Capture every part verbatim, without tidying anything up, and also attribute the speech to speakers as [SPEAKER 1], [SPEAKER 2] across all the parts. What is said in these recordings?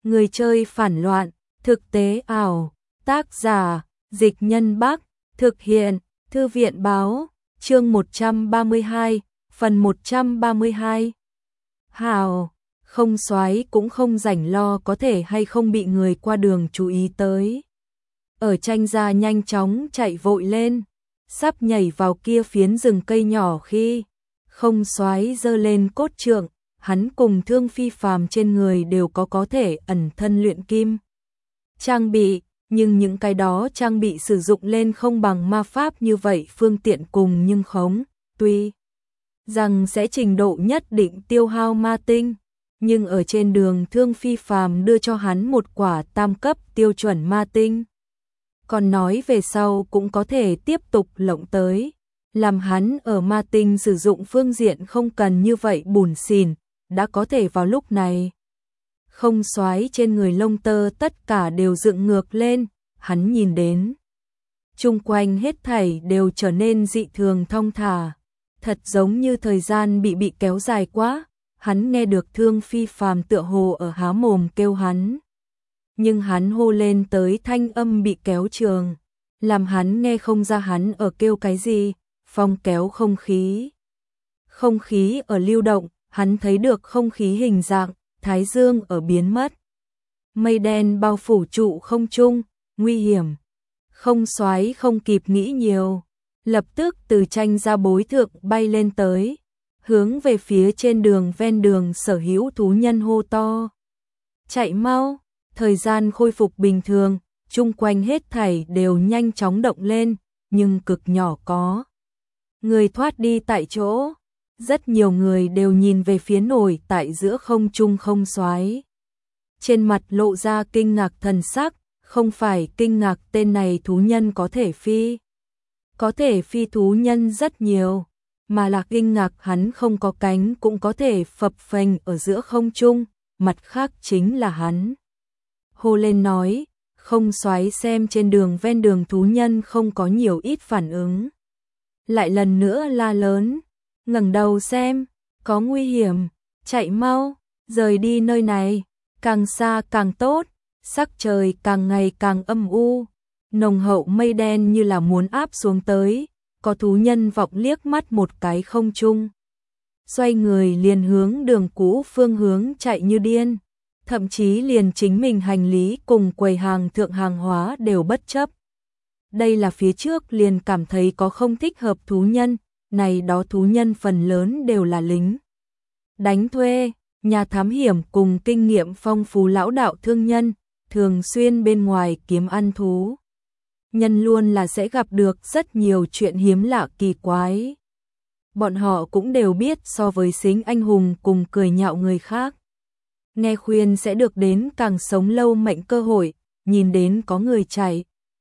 [SPEAKER 1] Người chơi phản loạn, thực tế ảo, tác giả, Dịch Nhân Bắc, thực hiện, Thư viện báo, chương một trăm ba mươi hai, phần một trăm ba mươi hai. Hào, không soái cũng không rảnh lo có thể hay không bị người qua đường chú ý tới. Ở tranh gia nhanh chóng chạy vội lên, sắp nhảy vào kia phiến rừng cây nhỏ khi không soái giơ lên cốt trượng, hắn cùng Thương Phi Phàm trên người đều có có thể ẩn thân luyện kim trang bị, nhưng những cái đó trang bị sử dụng lên không bằng ma pháp như vậy phương tiện cùng nhưng khống, tuy rằng sẽ trình độ nhất định tiêu hao ma tinh, nhưng ở trên đường Thương Phi Phàm đưa cho hắn một quả tam cấp tiêu chuẩn ma tinh. Còn nói về sau cũng có thể tiếp tục lộng tới, làm hắn ở ma tinh sử dụng phương diện không cần như vậy bủn xỉn, đã có thể vào lúc này. Không soái trên người lông tơ tất cả đều dựng ngược lên, hắn nhìn đến. Chung quanh hết thảy đều trở nên dị thường thong thả, thật giống như thời gian bị bị kéo dài quá, hắn nghe được Thương Phi Phàm tựa hồ ở há mồm kêu hắn. Nhưng hắn hô lên tới thanh âm bị kéo trường, làm hắn nghe không ra hắn ở kêu cái gì, phong kéo không khí. Không khí ở lưu động, hắn thấy được không khí hình dạng, thái dương ở biến mất. Mây đen bao phủ trụ không trung, nguy hiểm. Không soái không kịp nghĩ nhiều, lập tức từ tranh ra bối thượng bay lên tới, hướng về phía trên đường ven đường sở hữu thú nhân hô to. Chạy mau! Thời gian khôi phục bình thường, chung quanh hết thảy đều nhanh chóng động lên, nhưng cực nhỏ có. Người thoát đi tại chỗ, rất nhiều người đều nhìn về phía nổi tại giữa không trung không soái. Trên mặt lộ ra kinh ngạc thần sắc, không phải kinh ngạc tên này thú nhân có thể phi. Có thể phi thú nhân rất nhiều, mà là kinh ngạc hắn không có cánh cũng có thể phập phềnh ở giữa không trung, mặt khác chính là hắn. Hô lên nói, không soái xem trên đường ven đường thú nhân không có nhiều ít phản ứng. Lại lần nữa la lớn, ngẩng đầu xem, có nguy hiểm, chạy mau, rời đi nơi này, càng xa càng tốt, sắc trời càng ngày càng âm u, nồng hậu mây đen như là muốn áp xuống tới, có thú nhân vọng liếc mắt một cái không trung. Xoay người liền hướng đường cũ phương hướng chạy như điên. Thậm chí liền chính mình hành lý cùng quầy hàng thượng hàng hóa đều bất chấp. Đây là phía trước liền cảm thấy có không thích hợp thú nhân, này đó thú nhân phần lớn đều là lính đánh thuê, nhà thám hiểm cùng kinh nghiệm phong phú lão đạo thương nhân, thường xuyên bên ngoài kiếm ăn thú. Nhân luôn là sẽ gặp được rất nhiều chuyện hiếm lạ kỳ quái. Bọn họ cũng đều biết so với xính anh hùng cùng cười nhạo người khác. Nghe khuyên sẽ được đến càng sống lâu mệnh cơ hội, nhìn đến có người chạy.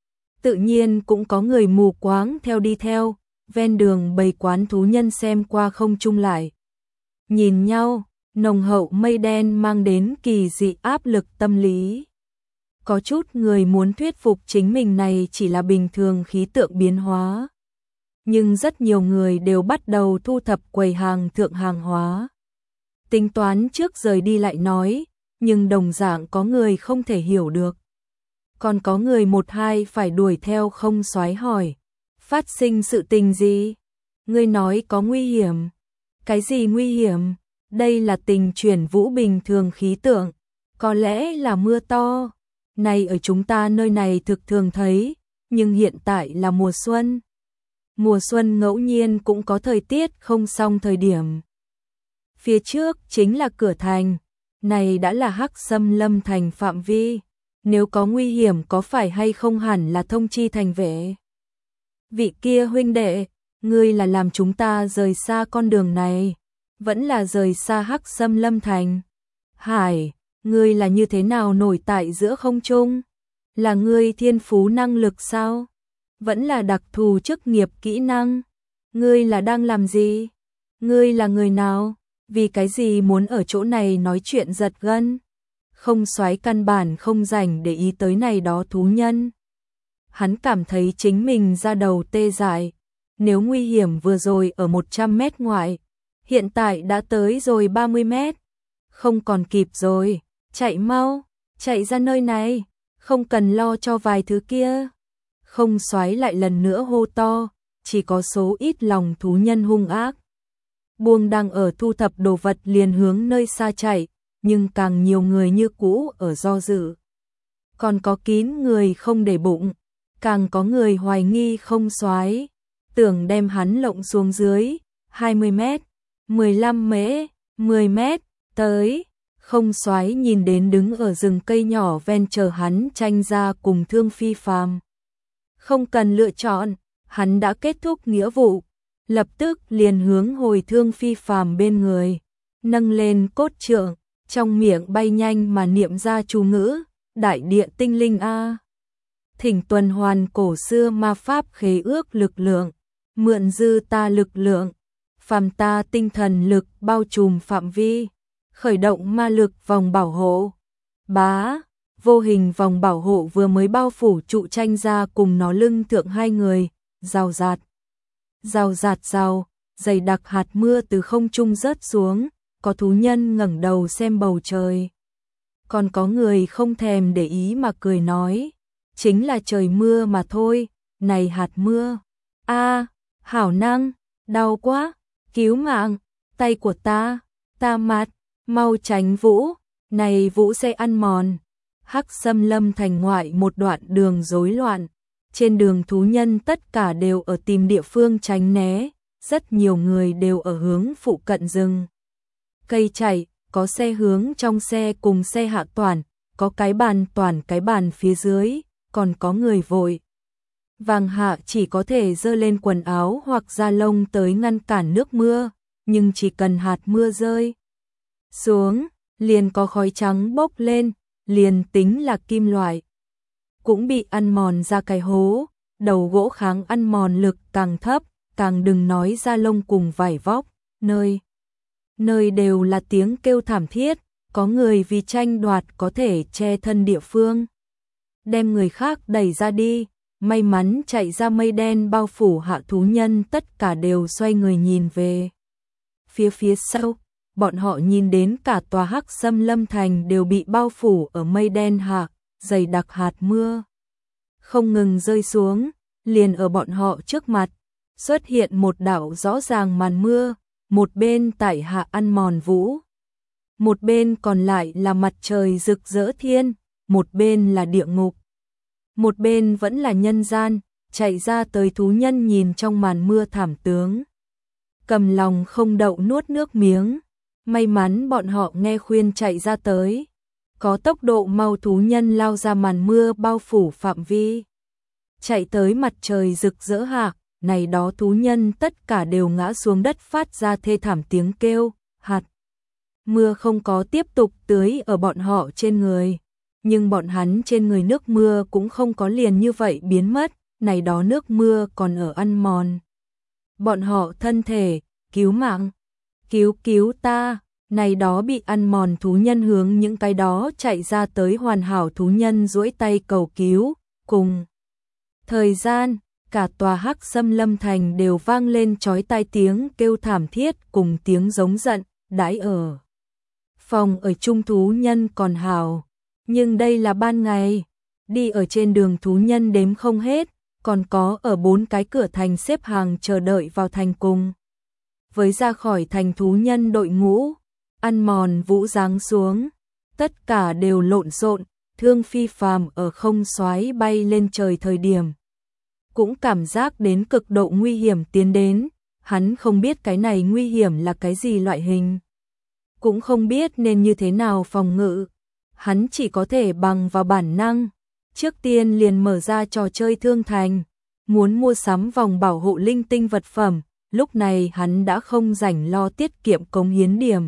[SPEAKER 1] Tự nhiên cũng có người mù quáng theo đi theo, ven đường bầy quán thú nhân xem qua không chung lại. Nhìn nhau, nồng hậu mây đen mang đến kỳ dị áp lực tâm lý. Có chút người muốn thuyết phục chính mình này chỉ là bình thường khí tượng biến hóa. Nhưng rất nhiều người đều bắt đầu thu thập quầy hàng thượng hàng hóa. Tính toán trước rời đi lại nói, nhưng đồng dạng có người không thể hiểu được. Còn có người một hai phải đuổi theo không soái hỏi, phát sinh sự tình gì? Ngươi nói có nguy hiểm. Cái gì nguy hiểm? Đây là tình chuyển vũ bình thường khí tượng, có lẽ là mưa to. Này ở chúng ta nơi này thực thường thấy, nhưng hiện tại là mùa xuân. Mùa xuân ngẫu nhiên cũng có thời tiết không xong thời điểm. Phía trước chính là cửa thành, này đã là Hắc Xâm Lâm thành phạm vi, nếu có nguy hiểm có phải hay không hẳn là thông chi thành vệ. Vị kia huynh đệ, ngươi là làm chúng ta rời xa con đường này, vẫn là rời xa Hắc Xâm Lâm thành. Hải, ngươi là như thế nào nổi tại giữa không trung? Là ngươi thiên phú năng lực sao? Vẫn là đặc thù chức nghiệp kỹ năng? Ngươi là đang làm gì? Ngươi là người nào? Vì cái gì muốn ở chỗ này nói chuyện giật gân? Không soái căn bản không rảnh để ý tới này đó thú nhân. Hắn cảm thấy chính mình ra đầu tê dại. Nếu nguy hiểm vừa rồi ở một trăm mét ngoại, hiện tại đã tới rồi ba mươi mét. Không còn kịp rồi, chạy mau, chạy ra nơi này, không cần lo cho vài thứ kia. Không Soái lại lần nữa hô to, chỉ có số ít lòng thú nhân hung ác. Buông đang ở thu thập đồ vật liền hướng nơi xa chạy, nhưng càng nhiều người như cũ ở do dự. Còn có kín người không để bụng, càng có người hoài nghi Không Soái, tưởng đem hắn lộng xuống dưới, hai mươi mét, mười lăm mễ, mười mét, tới. Không Soái nhìn đến đứng ở rừng cây nhỏ ven chờ hắn tranh ra cùng Thương Phi Phàm. Không cần lựa chọn, hắn đã kết thúc nghĩa vụ, lập tức liền hướng hồi Thương Phi Phàm bên người, nâng lên cốt trượng, trong miệng bay nhanh mà niệm ra chú ngữ, đại địa tinh linh a. Thỉnh tuần hoàn cổ xưa ma pháp khế ước lực lượng, mượn dư ta lực lượng, phàm ta tinh thần lực bao trùm phạm vi, khởi động ma lực vòng bảo hộ. Bá, vô hình vòng bảo hộ vừa mới bao phủ trụ tranh ra cùng nó lưng thượng hai người, rào rạt. Rào rạt rào, dày đặc hạt mưa từ không trung rớt xuống, có thú nhân ngẩng đầu xem bầu trời. Còn có người không thèm để ý mà cười nói, chính là trời mưa mà thôi, này hạt mưa. A, hảo năng, đau quá, cứu mạng, tay của ta, ta mặt, mau tránh Vũ, này Vũ sẽ ăn mòn. Hắc Xâm Lâm thành ngoại một đoạn đường rối loạn, trên đường thú nhân tất cả đều ở tìm địa phương tránh né, rất nhiều người đều ở hướng phụ cận rừng cây chạy, có xe hướng trong xe cùng xe hạ toàn, có cái bàn toàn cái bàn phía dưới, còn có người vội vàng hạ chỉ có thể giơ lên quần áo hoặc da lông tới ngăn cản nước mưa, nhưng chỉ cần hạt mưa rơi xuống, liền có khói trắng bốc lên, liền tính là kim loại cũng bị ăn mòn ra cái hố, đầu gỗ kháng ăn mòn lực càng thấp, càng đừng nói da lông cùng vải vóc, nơi nơi đều là tiếng kêu thảm thiết, có người vì tranh đoạt có thể che thân địa phương, đem người khác đẩy ra đi, may mắn chạy ra mây đen bao phủ hạ thú nhân tất cả đều xoay người nhìn về phía phía sau, bọn họ nhìn đến cả tòa Hắc Xâm Lâm thành đều bị bao phủ ở mây đen hạ, dày đặc hạt mưa không ngừng rơi xuống, liền ở bọn họ trước mặt xuất hiện một đạo rõ ràng màn mưa, một bên tại hạ ăn mòn Vũ, một bên còn lại là mặt trời rực rỡ thiên, một bên là địa ngục, một bên vẫn là nhân gian. Chạy ra tới thú nhân nhìn trong màn mưa thảm tướng, cầm lòng không đậu nuốt nước miếng. May mắn bọn họ nghe khuyên chạy ra tới, có tốc độ mau thú nhân lao ra màn mưa bao phủ phạm vi, chạy tới mặt trời rực rỡ hạ, này đó thú nhân tất cả đều ngã xuống đất phát ra thê thảm tiếng kêu. Hạt mưa không có tiếp tục tưới ở bọn họ trên người, nhưng bọn hắn trên người nước mưa cũng không có liền như vậy biến mất, này đó nước mưa còn ở ăn mòn bọn họ thân thể. Cứu mạng, cứu cứu ta. Này đó bị ăn mòn thú nhân hướng những cái đó chạy ra tới hoàn hảo thú nhân duỗi tay cầu cứu. Cùng thời gian, cả tòa Hắc Xâm Lâm thành đều vang lên chói tai tiếng kêu thảm thiết cùng tiếng giống giận. Đãi ở phòng ở chung thú nhân còn hảo, nhưng đây là ban ngày, đi ở trên đường thú nhân đếm không hết, còn có ở bốn cái cửa thành xếp hàng chờ đợi vào thành cùng với ra khỏi thành thú nhân đội ngũ. Ăn mòn Vũ giáng xuống, tất cả đều lộn xộn. Thương Phi Phàm ở Không Soái bay lên trời thời điểm, cũng cảm giác đến cực độ nguy hiểm tiến đến. Hắn không biết cái này nguy hiểm là cái gì loại hình, cũng không biết nên như thế nào phòng ngự. Hắn chỉ có thể bằng vào bản năng, trước tiên liền mở ra trò chơi thương thành, muốn mua sắm vòng bảo hộ linh tinh vật phẩm. Lúc này hắn đã không rảnh lo tiết kiệm cống hiến điểm.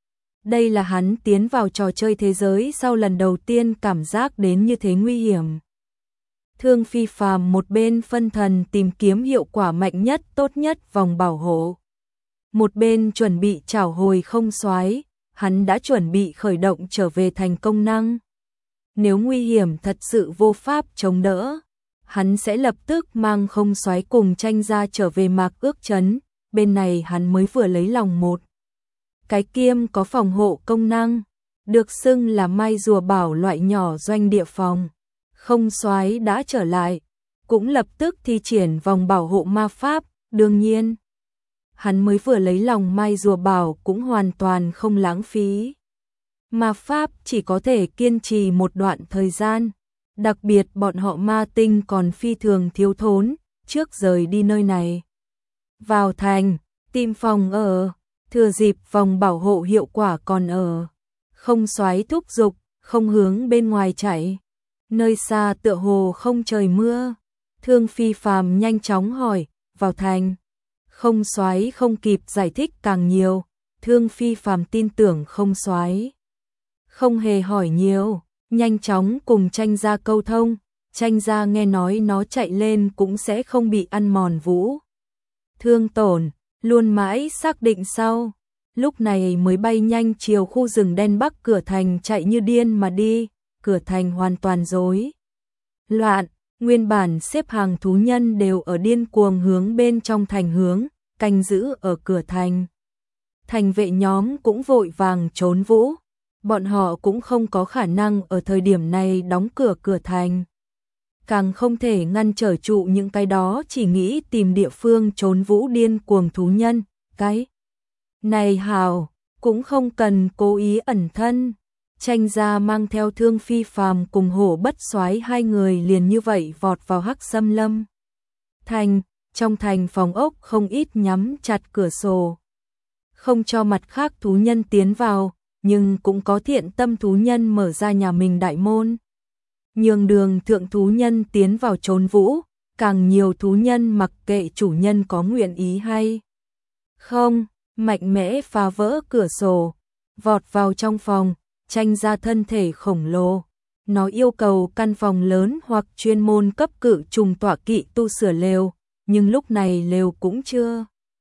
[SPEAKER 1] Đây là hắn tiến vào trò chơi thế giới sau lần đầu tiên cảm giác đến như thế nguy hiểm. Thương Phi Phàm một bên phân thần tìm kiếm hiệu quả mạnh nhất tốt nhất vòng bảo hộ, một bên chuẩn bị trảo hồi Không Soái. Hắn đã chuẩn bị khởi động trở về thành công năng. Nếu nguy hiểm thật sự vô pháp chống đỡ, hắn sẽ lập tức mang Không Soái cùng tranh ra trở về Mạc Ước Trấn. Bên này hắn mới vừa lấy lòng một cái kiêm có phòng hộ công năng, được xưng là mai rùa bảo loại nhỏ doanh địa phòng. Không soái đã trở lại, cũng lập tức thi triển vòng bảo hộ ma pháp, đương nhiên. Hắn mới vừa lấy lòng mai rùa bảo cũng hoàn toàn không lãng phí. Ma pháp chỉ có thể kiên trì một đoạn thời gian, đặc biệt bọn họ ma tinh còn phi thường thiếu thốn, trước rời đi nơi này. Vào thành, tìm phòng ở, thừa dịp vòng bảo hộ hiệu quả còn ở. Không soái thúc giục, không hướng bên ngoài chạy. Nơi xa tựa hồ không trời mưa. Thương Phi Phàm nhanh chóng hỏi, vào thành. Không soái không kịp giải thích càng nhiều, Thương Phi Phàm tin tưởng không soái. Không hề hỏi nhiều, nhanh chóng cùng Tranh Gia câu thông, Tranh Gia nghe nói nó chạy lên cũng sẽ không bị ăn mòn vũ. Thương tổn, luôn mãi xác định sau, lúc này mới bay nhanh chiều khu rừng đen bắc cửa thành chạy như điên mà đi, cửa thành hoàn toàn rối loạn, nguyên bản xếp hàng thú nhân đều ở điên cuồng hướng bên trong thành hướng, canh giữ ở cửa thành. Thành vệ nhóm cũng vội vàng trốn vũ, bọn họ cũng không có khả năng ở thời điểm này đóng cửa cửa thành. Càng không thể ngăn trở trụ những cái đó chỉ nghĩ tìm địa phương trốn vũ điên cuồng thú nhân, cái này hào, cũng không cần cố ý ẩn thân. Tranh Gia mang theo Thương Phi Phàm cùng Hổ Bất Soái hai người liền như vậy vọt vào Hắc Xâm Lâm. Thành, trong thành phòng ốc không ít nhắm chặt cửa sổ, không cho mặt khác thú nhân tiến vào, nhưng cũng có thiện tâm thú nhân mở ra nhà mình đại môn. Nhường đường thượng thú nhân tiến vào trốn vũ, càng nhiều thú nhân mặc kệ chủ nhân có nguyện ý hay không, mạnh mẽ phá vỡ cửa sổ, vọt vào trong phòng. Tranh Gia thân thể khổng lồ, nó yêu cầu căn phòng lớn hoặc chuyên môn cấp cự trùng tọa kỵ tu sửa lều, nhưng lúc này lều cũng chưa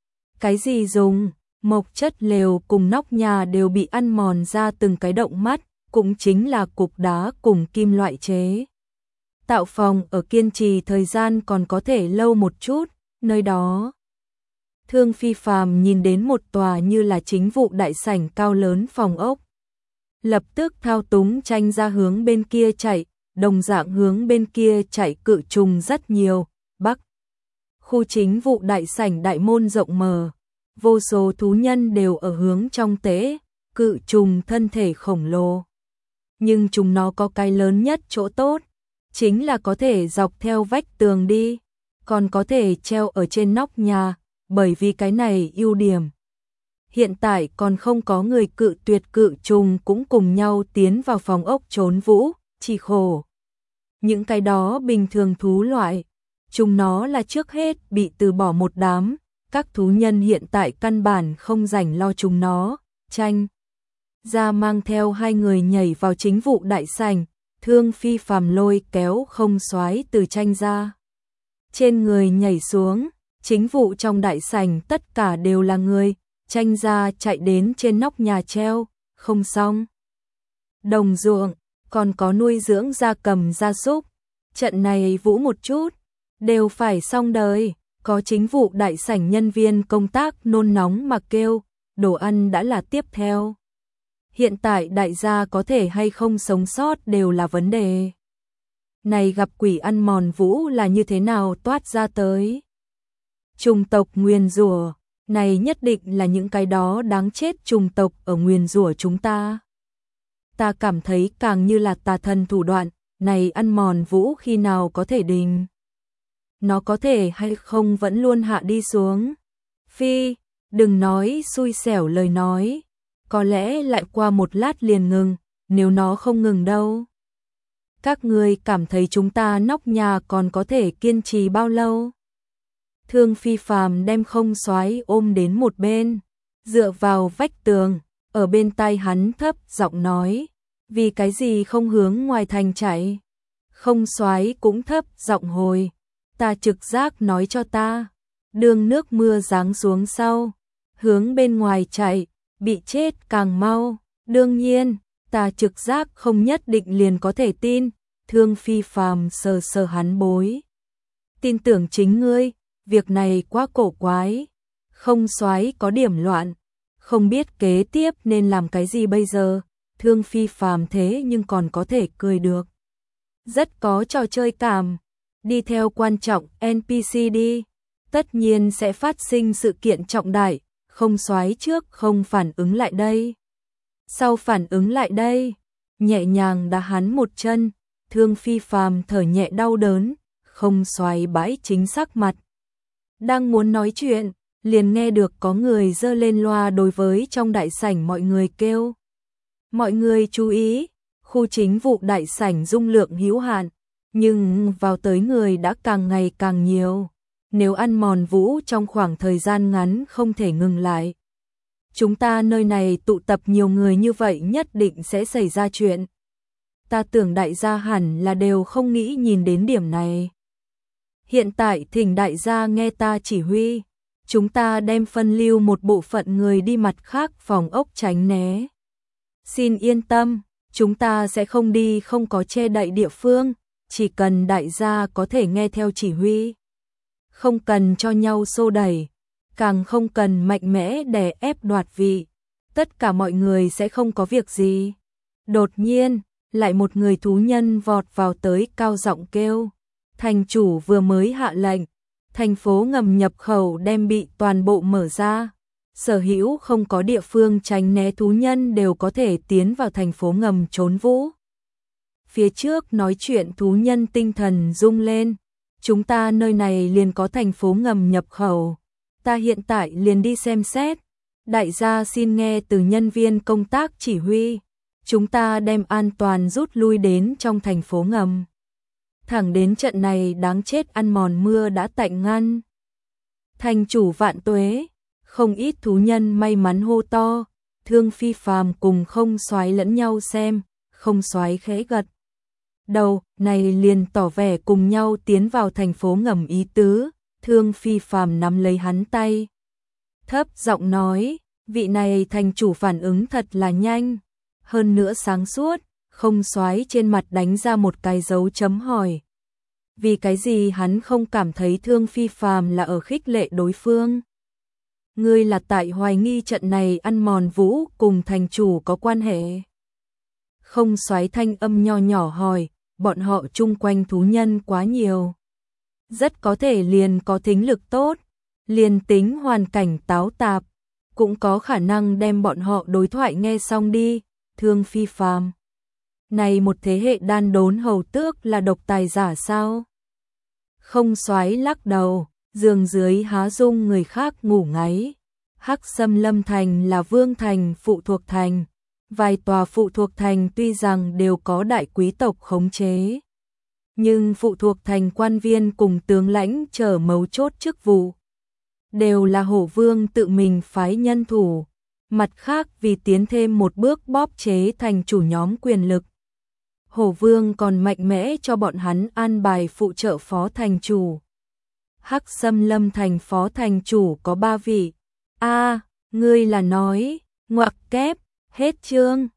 [SPEAKER 1] cái gì dùng, mộc chất lều cùng nóc nhà đều bị ăn mòn ra từng cái động mắt, cũng chính là cục đá cùng kim loại chế. Tạo phòng ở kiên trì thời gian còn có thể lâu một chút, nơi đó. Thương Phi Phàm nhìn đến một tòa như là chính vụ đại sảnh cao lớn phòng ốc. Lập tức thao túng Tranh Gia hướng bên kia chạy, đồng dạng hướng bên kia chạy cự trùng rất nhiều, bắc. Khu chính vụ đại sảnh đại môn rộng mở, vô số thú nhân đều ở hướng trong tế, cự trùng thân thể khổng lồ. Nhưng chúng nó có cái lớn nhất chỗ tốt, chính là có thể dọc theo vách tường đi, còn có thể treo ở trên nóc nhà, bởi vì cái này ưu điểm. Hiện tại còn không có người cự tuyệt cự trùng cũng cùng nhau tiến vào phòng ốc trốn vũ, chỉ khổ. Những cái đó bình thường thú loại, chúng nó là trước hết bị từ bỏ một đám, các thú nhân hiện tại căn bản không rảnh lo chúng nó. Tranh Gia mang theo hai người nhảy vào chính vụ đại sảnh, Thương Phi Phàm lôi kéo không soái từ Tranh Gia trên người nhảy xuống, chính vụ trong đại sảnh tất cả đều là người. Tranh Gia chạy đến trên nóc nhà treo, không xong. Đồng ruộng, còn có nuôi dưỡng gia cầm gia súc, trận này vũ một chút, đều phải xong đời, có chính vụ đại sảnh nhân viên công tác nôn nóng mà kêu, đồ ăn đã là tiếp theo. Hiện tại đại gia có thể hay không sống sót đều là vấn đề. Này gặp quỷ ăn mòn vũ là như thế nào toát ra tới? Trùng tộc nguyền rủa. Này nhất định là những cái đó đáng chết trùng tộc ở nguyền rủa chúng ta. Ta cảm thấy càng như là tà thần thủ đoạn, này ăn mòn vũ khi nào có thể đình. Nó có thể hay không vẫn luôn hạ đi xuống. Phi, đừng nói xui xẻo lời nói. Có lẽ lại qua một lát liền ngừng, nếu nó không ngừng đâu. Các người cảm thấy chúng ta nóc nhà còn có thể kiên trì bao lâu? Thương Phi Phàm đem không soái ôm đến một bên, dựa vào vách tường, ở bên tai hắn thấp giọng nói, vì cái gì không hướng ngoài thành chạy? Không soái cũng thấp giọng hồi, ta trực giác nói cho ta, đường nước mưa giáng xuống sau, hướng bên ngoài chạy, bị chết càng mau, đương nhiên, ta trực giác không nhất định liền có thể tin. Thương Phi Phàm sờ sờ hắn bối, tin tưởng chính ngươi. Việc này quá cổ quái, không soái có điểm loạn, không biết kế tiếp nên làm cái gì bây giờ. Thương Phi Phàm thế nhưng còn có thể cười được. Rất có trò chơi cảm. Đi theo quan trọng en pê xê đi. Tất nhiên sẽ phát sinh sự kiện trọng đại, không soái trước không phản ứng lại đây. Sau phản ứng lại đây, nhẹ nhàng đá hắn một chân, Thương Phi Phàm thở nhẹ đau đớn, không soái bãi chính xác mặt. Đang muốn nói chuyện, liền nghe được có người giơ lên loa đối với trong đại sảnh mọi người kêu. Mọi người chú ý, khu chính vụ đại sảnh dung lượng hữu hạn, nhưng vào tới người đã càng ngày càng nhiều. Nếu ăn mòn Vũ trong khoảng thời gian ngắn không thể ngừng lại. Chúng ta nơi này tụ tập nhiều người như vậy nhất định sẽ xảy ra chuyện. Ta tưởng đại gia hẳn là đều không nghĩ nhìn đến điểm này. Hiện tại thỉnh đại gia nghe ta chỉ huy. Chúng ta đem phân lưu một bộ phận người đi mặt khác phòng ốc tránh né. Xin yên tâm, chúng ta sẽ không đi không có che đậy địa phương, chỉ cần đại gia có thể nghe theo chỉ huy. Không cần cho nhau xô đẩy, càng không cần mạnh mẽ đè ép đoạt vị. Tất cả mọi người sẽ không có việc gì. Đột nhiên, lại một người thú nhân vọt vào tới cao giọng kêu. Thành chủ vừa mới hạ lệnh, thành phố ngầm nhập khẩu đem bị toàn bộ mở ra. Sở hữu không có địa phương tránh né thú nhân đều có thể tiến vào thành phố ngầm trốn vũ. Phía trước nói chuyện thú nhân tinh thần rung lên. Chúng ta nơi này liền có thành phố ngầm nhập khẩu. Ta hiện tại liền đi xem xét. Đại gia xin nghe từ nhân viên công tác chỉ huy. Chúng ta đem an toàn rút lui đến trong thành phố ngầm. Thẳng đến trận này đáng chết ăn mòn mưa đã tạnh ngăn. Thành chủ vạn tuế. Không ít thú nhân may mắn hô to. Thương Phi Phàm cùng không soái lẫn nhau xem. Không soái khẽ gật đầu, này liền tỏ vẻ cùng nhau tiến vào thành phố ngầm ý tứ. Thương Phi Phàm nắm lấy hắn tay, thấp giọng nói, vị này thành chủ phản ứng thật là nhanh, hơn nữa sáng suốt. Không soái trên mặt đánh ra một cái dấu chấm hỏi. Vì cái gì hắn không cảm thấy Thương Phi Phàm là ở khích lệ đối phương? Ngươi là tại hoài nghi trận này ăn mòn Vũ cùng thành chủ có quan hệ? Không soái thanh âm nho nhỏ hỏi. Bọn họ chung quanh thú nhân quá nhiều. Rất có thể liền có thính lực tốt, liền tính hoàn cảnh táo tạp, cũng có khả năng đem bọn họ đối thoại nghe xong đi. Thương Phi Phàm, này một thế hệ đan đốn hầu tước là độc tài giả sao? Không soái lắc đầu, giường dưới há dung người khác ngủ ngáy. Hắc Xâm Lâm thành là vương thành phụ thuộc thành. Vài tòa phụ thuộc thành tuy rằng đều có đại quý tộc khống chế, nhưng phụ thuộc thành quan viên cùng tướng lãnh trở mấu chốt chức vụ đều là Hổ Vương tự mình phái nhân thủ. Mặt khác vì tiến thêm một bước bóp chế thành chủ nhóm quyền lực, Hổ Vương còn mạnh mẽ cho bọn hắn an bài phụ trợ phó thành chủ. Hắc Xâm Lâm thành phó thành chủ có ba vị. A, à, ngươi là nói, ngoặc kép. Hết chương.